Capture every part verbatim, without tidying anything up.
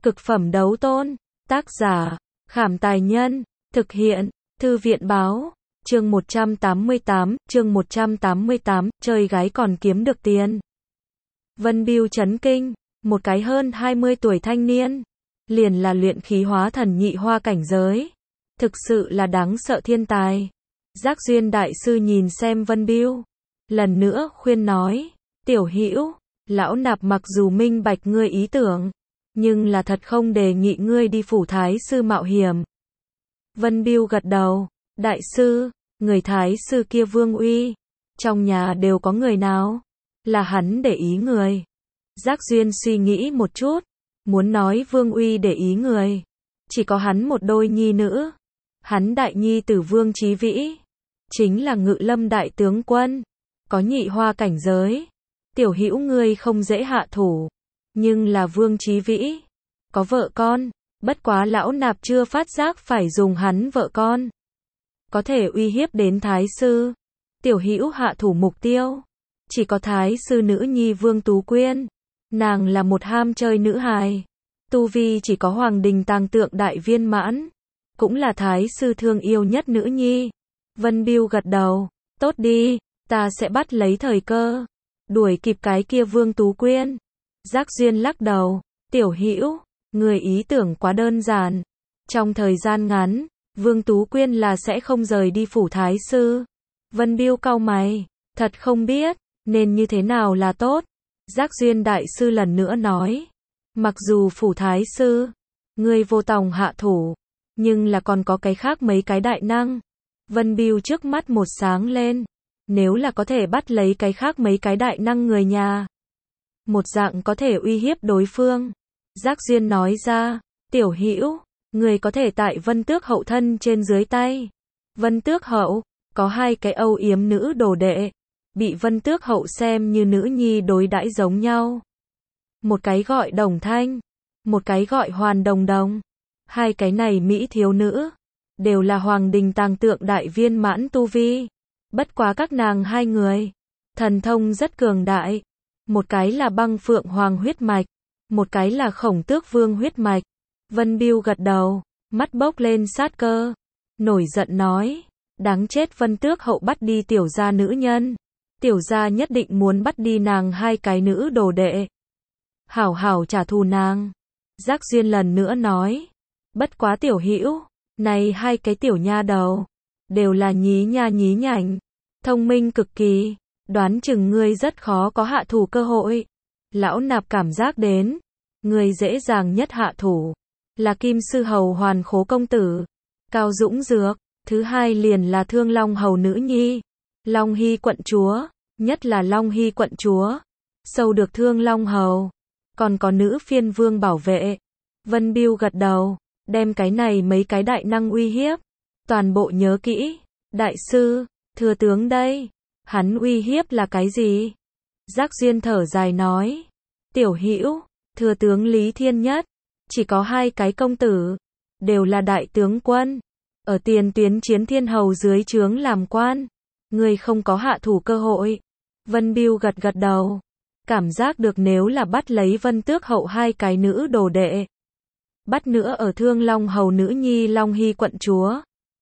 Cực phẩm đấu tôn. Tác giả, Khảm Tài Nhân. Thực hiện, Thư viện Báo. Chương một trăm tám mươi tám, chương một trăm tám mươi tám, chơi gái còn kiếm được tiền. Vân Bưu chấn kinh, một cái hơn hai mươi tuổi thanh niên, liền là luyện khí hóa thần nhị hoa cảnh giới. Thực sự là đáng sợ thiên tài. Giác Duyên đại sư nhìn xem Vân Bưu, lần nữa khuyên nói, tiểu hữu, lão nạp mặc dù minh bạch ngươi ý tưởng, nhưng là thật không đề nghị ngươi đi phủ thái sư mạo hiểm. Vân Bưu gật đầu, đại sư, người thái sư kia Vương Uy, trong nhà đều có người nào? Là hắn để ý người. Giác Duyên suy nghĩ một chút, muốn nói Vương Uy để ý người, chỉ có hắn một đôi nhi nữ. Hắn đại nhi tử Vương Chí Vĩ, chính là Ngự Lâm đại tướng quân, có nhị hoa cảnh giới. Tiểu hữu ngươi không dễ hạ thủ, nhưng là Vương Chí Vĩ, có vợ con, bất quá lão nạp chưa phát giác phải dùng hắn vợ con, có thể uy hiếp đến thái sư. Tiểu hữu hạ thủ mục tiêu, chỉ có thái sư nữ nhi Vương Tú Quyên, nàng là một ham chơi nữ hài, tu vi chỉ có Hoàng Đình Tàng Tượng đại viên mãn, cũng là thái sư thương yêu nhất nữ nhi. Vân Bưu gật đầu, tốt đi, ta sẽ bắt lấy thời cơ, đuổi kịp cái kia Vương Tú Quyên. Giác Duyên lắc đầu, tiểu hữu, người ý tưởng quá đơn giản. Trong thời gian ngắn, Vương Tú Quyên là sẽ không rời đi phủ thái sư. Vân Bưu cau mày, thật không biết, nên như thế nào là tốt. Giác Duyên đại sư lần nữa nói, mặc dù phủ thái sư, người vô tòng hạ thủ, nhưng là còn có cái khác mấy cái đại năng. Vân Bưu trước mắt một sáng lên, nếu là có thể bắt lấy cái khác mấy cái đại năng người nhà, một dạng có thể uy hiếp đối phương. Giác Duyên nói ra, tiểu hữu, người có thể tại Vân Tước hậu thân trên dưới tay. Vân Tước hậu, có hai cái âu yếm nữ đồ đệ, bị Vân Tước hậu xem như nữ nhi đối đãi giống nhau. Một cái gọi Đồng Thanh, một cái gọi Hoàn Đồng Đồng. Hai cái này mỹ thiếu nữ, đều là Hoàng Đình Tàng Tượng đại viên mãn tu vi. Bất quá các nàng hai người, thần thông rất cường đại. Một cái là Băng Phượng Hoàng huyết mạch, một cái là Khổng Tước Vương huyết mạch. Vân Bưu gật đầu, mắt bốc lên sát cơ, nổi giận nói, đáng chết, Vân Tước hậu bắt đi tiểu gia nữ nhân, tiểu gia nhất định muốn bắt đi nàng hai cái nữ đồ đệ, hảo hảo trả thù nàng. Giác Duyên lần nữa nói, bất quá tiểu hữu, này hai cái tiểu nha đầu, đều là nhí nha nhí nhảnh, thông minh cực kỳ, đoán chừng ngươi rất khó có hạ thủ cơ hội. Lão nạp cảm giác đến, ngươi dễ dàng nhất hạ thủ, là Kim Sư Hầu Hoàn Khố công tử, Cao Dũng Dược, thứ hai liền là Thương Long Hầu nữ nhi, Long Hy quận chúa, nhất là Long Hy quận chúa, sâu được Thương Long Hầu, còn có nữ phiên vương bảo vệ. Vân Bưu gật đầu, đem cái này mấy cái đại năng uy hiếp, toàn bộ nhớ kỹ. Đại sư, thừa tướng đây, hắn uy hiếp là cái gì? Giác Duyên thở dài nói, tiểu hữu, thừa tướng Lý Thiên Nhất, chỉ có hai cái công tử, đều là đại tướng quân, ở tiền tuyến chiến thiên hầu dưới trướng làm quan, người không có hạ thủ cơ hội. Vân Bưu gật gật đầu, cảm giác được nếu là bắt lấy Vân Tước hậu hai cái nữ đồ đệ, bắt nữa ở Thương Long hầu nữ nhi Long Hy quận chúa,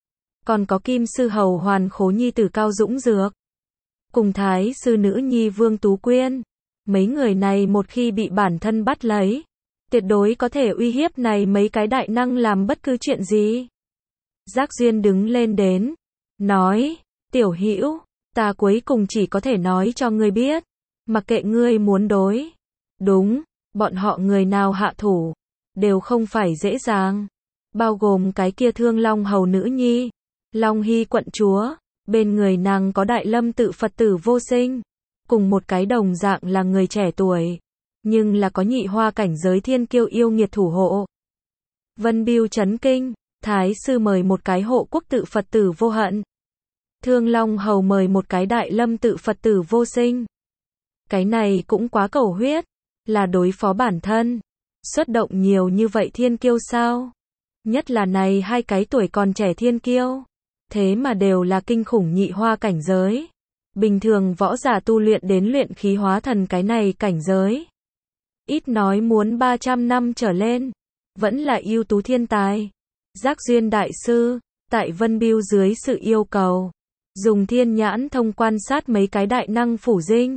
còn có Kim Sư hầu Hoàn Khố nhi tử Cao Dũng Dược, cùng thái sư nữ nhi Vương Tú Quyên, mấy người này một khi bị bản thân bắt lấy, tuyệt đối có thể uy hiếp này mấy cái đại năng làm bất cứ chuyện gì. Giác Duyên đứng lên đến, nói, tiểu hữu, ta cuối cùng chỉ có thể nói cho ngươi biết, mặc kệ ngươi muốn đối, đúng, bọn họ người nào hạ thủ, đều không phải dễ dàng, bao gồm cái kia Thương Long hầu nữ nhi, Long Hy quận chúa, bên người nàng có Đại Lâm tự Phật tử Vô Sinh, cùng một cái đồng dạng là người trẻ tuổi, nhưng là có nhị hoa cảnh giới thiên kiêu yêu nghiệt thủ hộ. Vân Bưu chấn kinh, thái sư mời một cái Hộ Quốc tự Phật tử Vô Hận, Thương Long hầu mời một cái Đại Lâm tự Phật tử Vô Sinh. Cái này cũng quá cầu huyết, là đối phó bản thân, xuất động nhiều như vậy thiên kiêu sao? Nhất là này hai cái tuổi còn trẻ thiên kiêu, thế mà đều là kinh khủng nhị hoa cảnh giới. Bình thường võ giả tu luyện đến luyện khí hóa thần cái này cảnh giới, ít nói muốn ba trăm năm trở lên. vẫn là ưu tú thiên tài. Giác duyên đại sư, tại Vân Biêu dưới sự yêu cầu, dùng thiên nhãn thông quan sát mấy cái đại năng phủ dinh,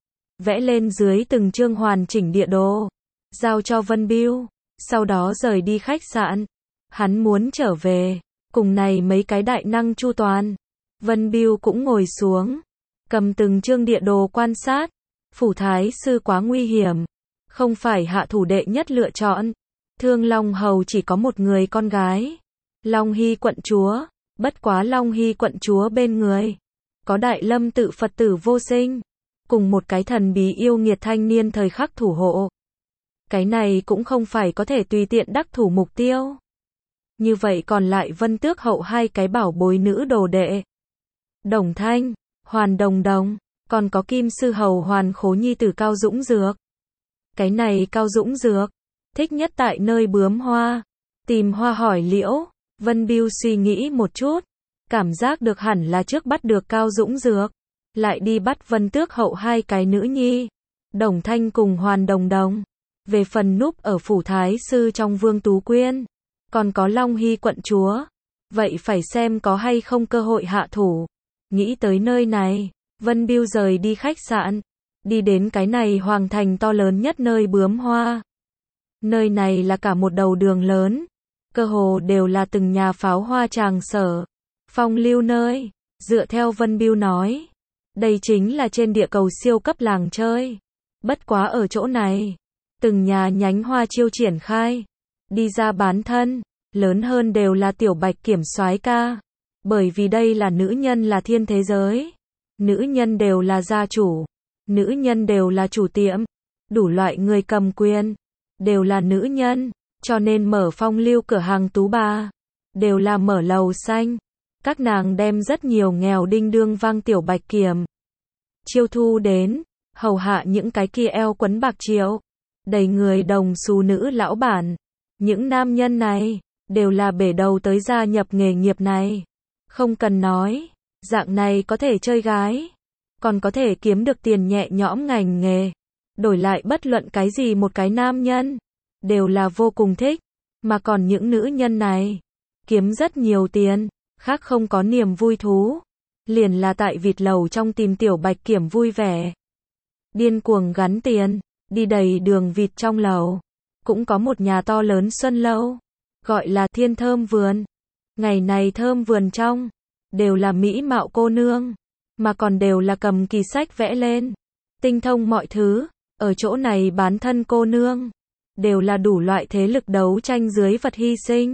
vẽ lên dưới từng chương hoàn chỉnh địa đồ, giao cho Vân Biêu, sau đó rời đi khách sạn. Hắn muốn trở về, cùng này mấy cái đại năng chu toàn. Vân Biêu cũng ngồi xuống, cầm từng chương địa đồ quan sát. Phủ thái sư quá nguy hiểm, không phải hạ thủ đệ nhất lựa chọn. Thương Long Hầu chỉ có một người con gái, Long Hy quận chúa, bất quá Long Hy quận chúa bên người có Đại Lâm tự Phật tử vô sinh, cùng một cái thần bí yêu nghiệt thanh niên thời khắc thủ hộ. Cái này cũng không phải có thể tùy tiện đắc thủ mục tiêu. Như vậy còn lại Vân Tước hậu hai cái bảo bối nữ đồ đệ, Đồng Thanh, Hoàn Đồng Đồng, còn có Kim sư hầu Hoàn Khố nhi tử Cao Dũng Dược. Cái này Cao Dũng Dược thích nhất tại nơi bướm hoa, tìm hoa hỏi liễu. Vân Biêu suy nghĩ một chút, cảm giác được hẳn là trước bắt được Cao Dũng Dược, lại đi bắt Vân Tước hậu hai cái nữ nhi, Đồng Thanh cùng Hoàn Đồng Đồng. Về phần núp ở phủ thái sư trong Vương Tú Quyên, còn có Long Hy quận chúa, vậy phải xem có hay không cơ hội hạ thủ. Nghĩ tới nơi này, Vân Biêu rời đi khách sạn, đi đến cái này hoàng thành to lớn nhất nơi bướm hoa. Nơi này là cả một đầu đường lớn, cơ hồ đều là từng nhà pháo hoa tràng sở, phong lưu nơi. Dựa theo Vân Biêu nói, đây chính là trên địa cầu siêu cấp làng chơi. Bất quá ở chỗ này, từng nhà nhánh hoa chiêu triển khai, đi ra bán thân, lớn hơn đều là tiểu bạch kiểm soái ca. Bởi vì đây là nữ nhân là thiên thế giới, nữ nhân đều là gia chủ, nữ nhân đều là chủ tiệm, đủ loại người cầm quyền, đều là nữ nhân, cho nên mở phong lưu cửa hàng tú bà, đều là mở lầu xanh. Các nàng đem rất nhiều nghèo đinh đương vang tiểu bạch kiểm chiêu thu đến, hầu hạ những cái kia eo quấn bạc triệu, đầy người đồng xu nữ lão bản. Những nam nhân này, đều là bể đầu tới gia nhập nghề nghiệp này. Không cần nói, dạng này có thể chơi gái, còn có thể kiếm được tiền nhẹ nhõm ngành nghề. Đổi lại bất luận cái gì một cái nam nhân, đều là vô cùng thích. Mà còn những nữ nhân này, kiếm rất nhiều tiền, khác không có niềm vui thú. Liền là tại vịt lầu trong tìm tiểu bạch kiểm vui vẻ. Điên cuồng gắn tiền, đi đầy đường vịt trong lầu. Cũng có một nhà to lớn xuân lâu, gọi là Thiên Thơm Vườn. Ngày này thơm vườn trong, đều là mỹ mạo cô nương, mà còn đều là cầm kỳ sách vẽ lên, tinh thông mọi thứ. Ở chỗ này bán thân cô nương, đều là đủ loại thế lực đấu tranh dưới vật hy sinh.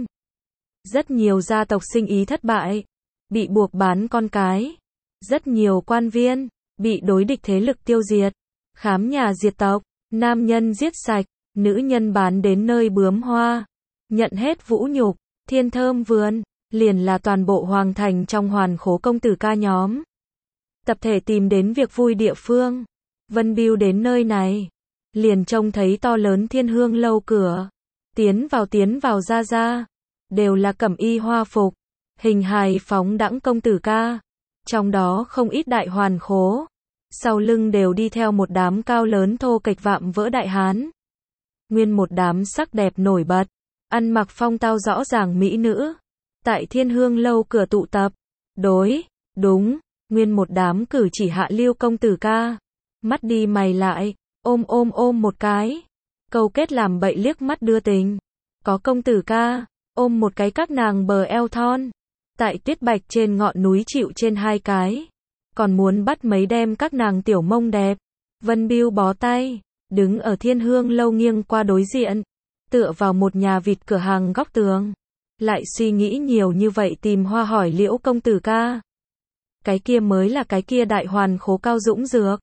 Rất nhiều gia tộc sinh ý thất bại, bị buộc bán con cái. Rất nhiều quan viên, bị đối địch thế lực tiêu diệt, khám nhà diệt tộc, nam nhân giết sạch, nữ nhân bán đến nơi bướm hoa, nhận hết vũ nhục. Thiên Thơm Vườn, liền là toàn bộ hoàng thành trong Hoàn Khố công tử ca nhóm tập thể tìm đến việc vui địa phương. Vân Biêu đến nơi này, liền trông thấy to lớn Thiên Hương lâu cửa, tiến vào tiến vào ra ra, đều là cẩm y hoa phục, hình hài phóng đãng công tử ca, trong đó không ít đại Hoàn Khố, sau lưng đều đi theo một đám cao lớn thô kệch vạm vỡ đại hán, nguyên một đám sắc đẹp nổi bật, ăn mặc phong tao rõ ràng mỹ nữ, tại Thiên Hương lâu cửa tụ tập. Đối, đúng, nguyên một đám cử chỉ hạ lưu công tử ca, mắt đi mày lại, ôm ôm ôm một cái, câu kết làm bậy liếc mắt đưa tình. Có công tử ca, ôm một cái các nàng bờ eo thon, tại tuyết bạch trên ngọn núi chịu trên hai cái, còn muốn bắt mấy đem các nàng tiểu mông đẹp. Vân Biêu bó tay, đứng ở Thiên Hương lâu nghiêng qua đối diện, tựa vào một nhà vịt cửa hàng góc tường, lại suy nghĩ nhiều như vậy tìm hoa hỏi liễu công tử ca. Cái kia mới là cái kia đại Hoàn Khố Cao Dũng Dược.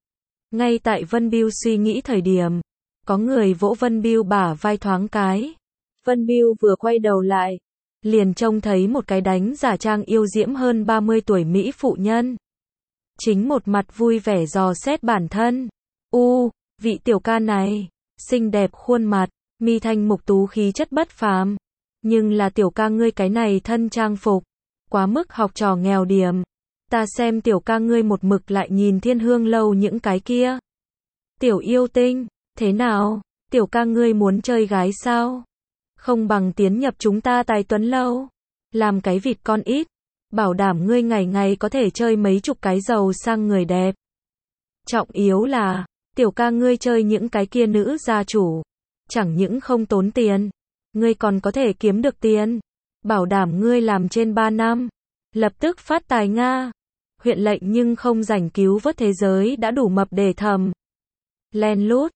Ngay tại Vân Biêu suy nghĩ thời điểm, có người vỗ Vân Biêu bả vai thoáng cái. Vân Biêu vừa quay đầu lại, liền trông thấy một cái đánh giả trang yêu diễm hơn ba mươi tuổi mỹ phụ nhân. Chính một mặt vui vẻ dò xét bản thân. U, vị tiểu ca này, xinh đẹp khuôn mặt, mi thanh mục tú khí chất bất phàm. Nhưng là tiểu ca ngươi cái này thân trang phục, quá mức học trò nghèo điểm. Ta xem tiểu ca ngươi một mực lại nhìn Thiên Hương lâu những cái kia. Tiểu yêu tinh, thế nào? Tiểu ca ngươi muốn chơi gái sao? Không bằng tiến nhập chúng ta Tài Tuấn Lâu. Làm cái vịt con ít. Bảo đảm ngươi ngày ngày có thể chơi mấy chục cái giàu sang người đẹp. Trọng yếu là, tiểu ca ngươi chơi những cái kia nữ gia chủ. Chẳng những không tốn tiền. Ngươi còn có thể kiếm được tiền. Bảo đảm ngươi làm trên ba năm. Lập tức phát tài Nga. Huyện lệnh nhưng không rảnh cứu vớt thế giới đã đủ mập để thầm. Len lút.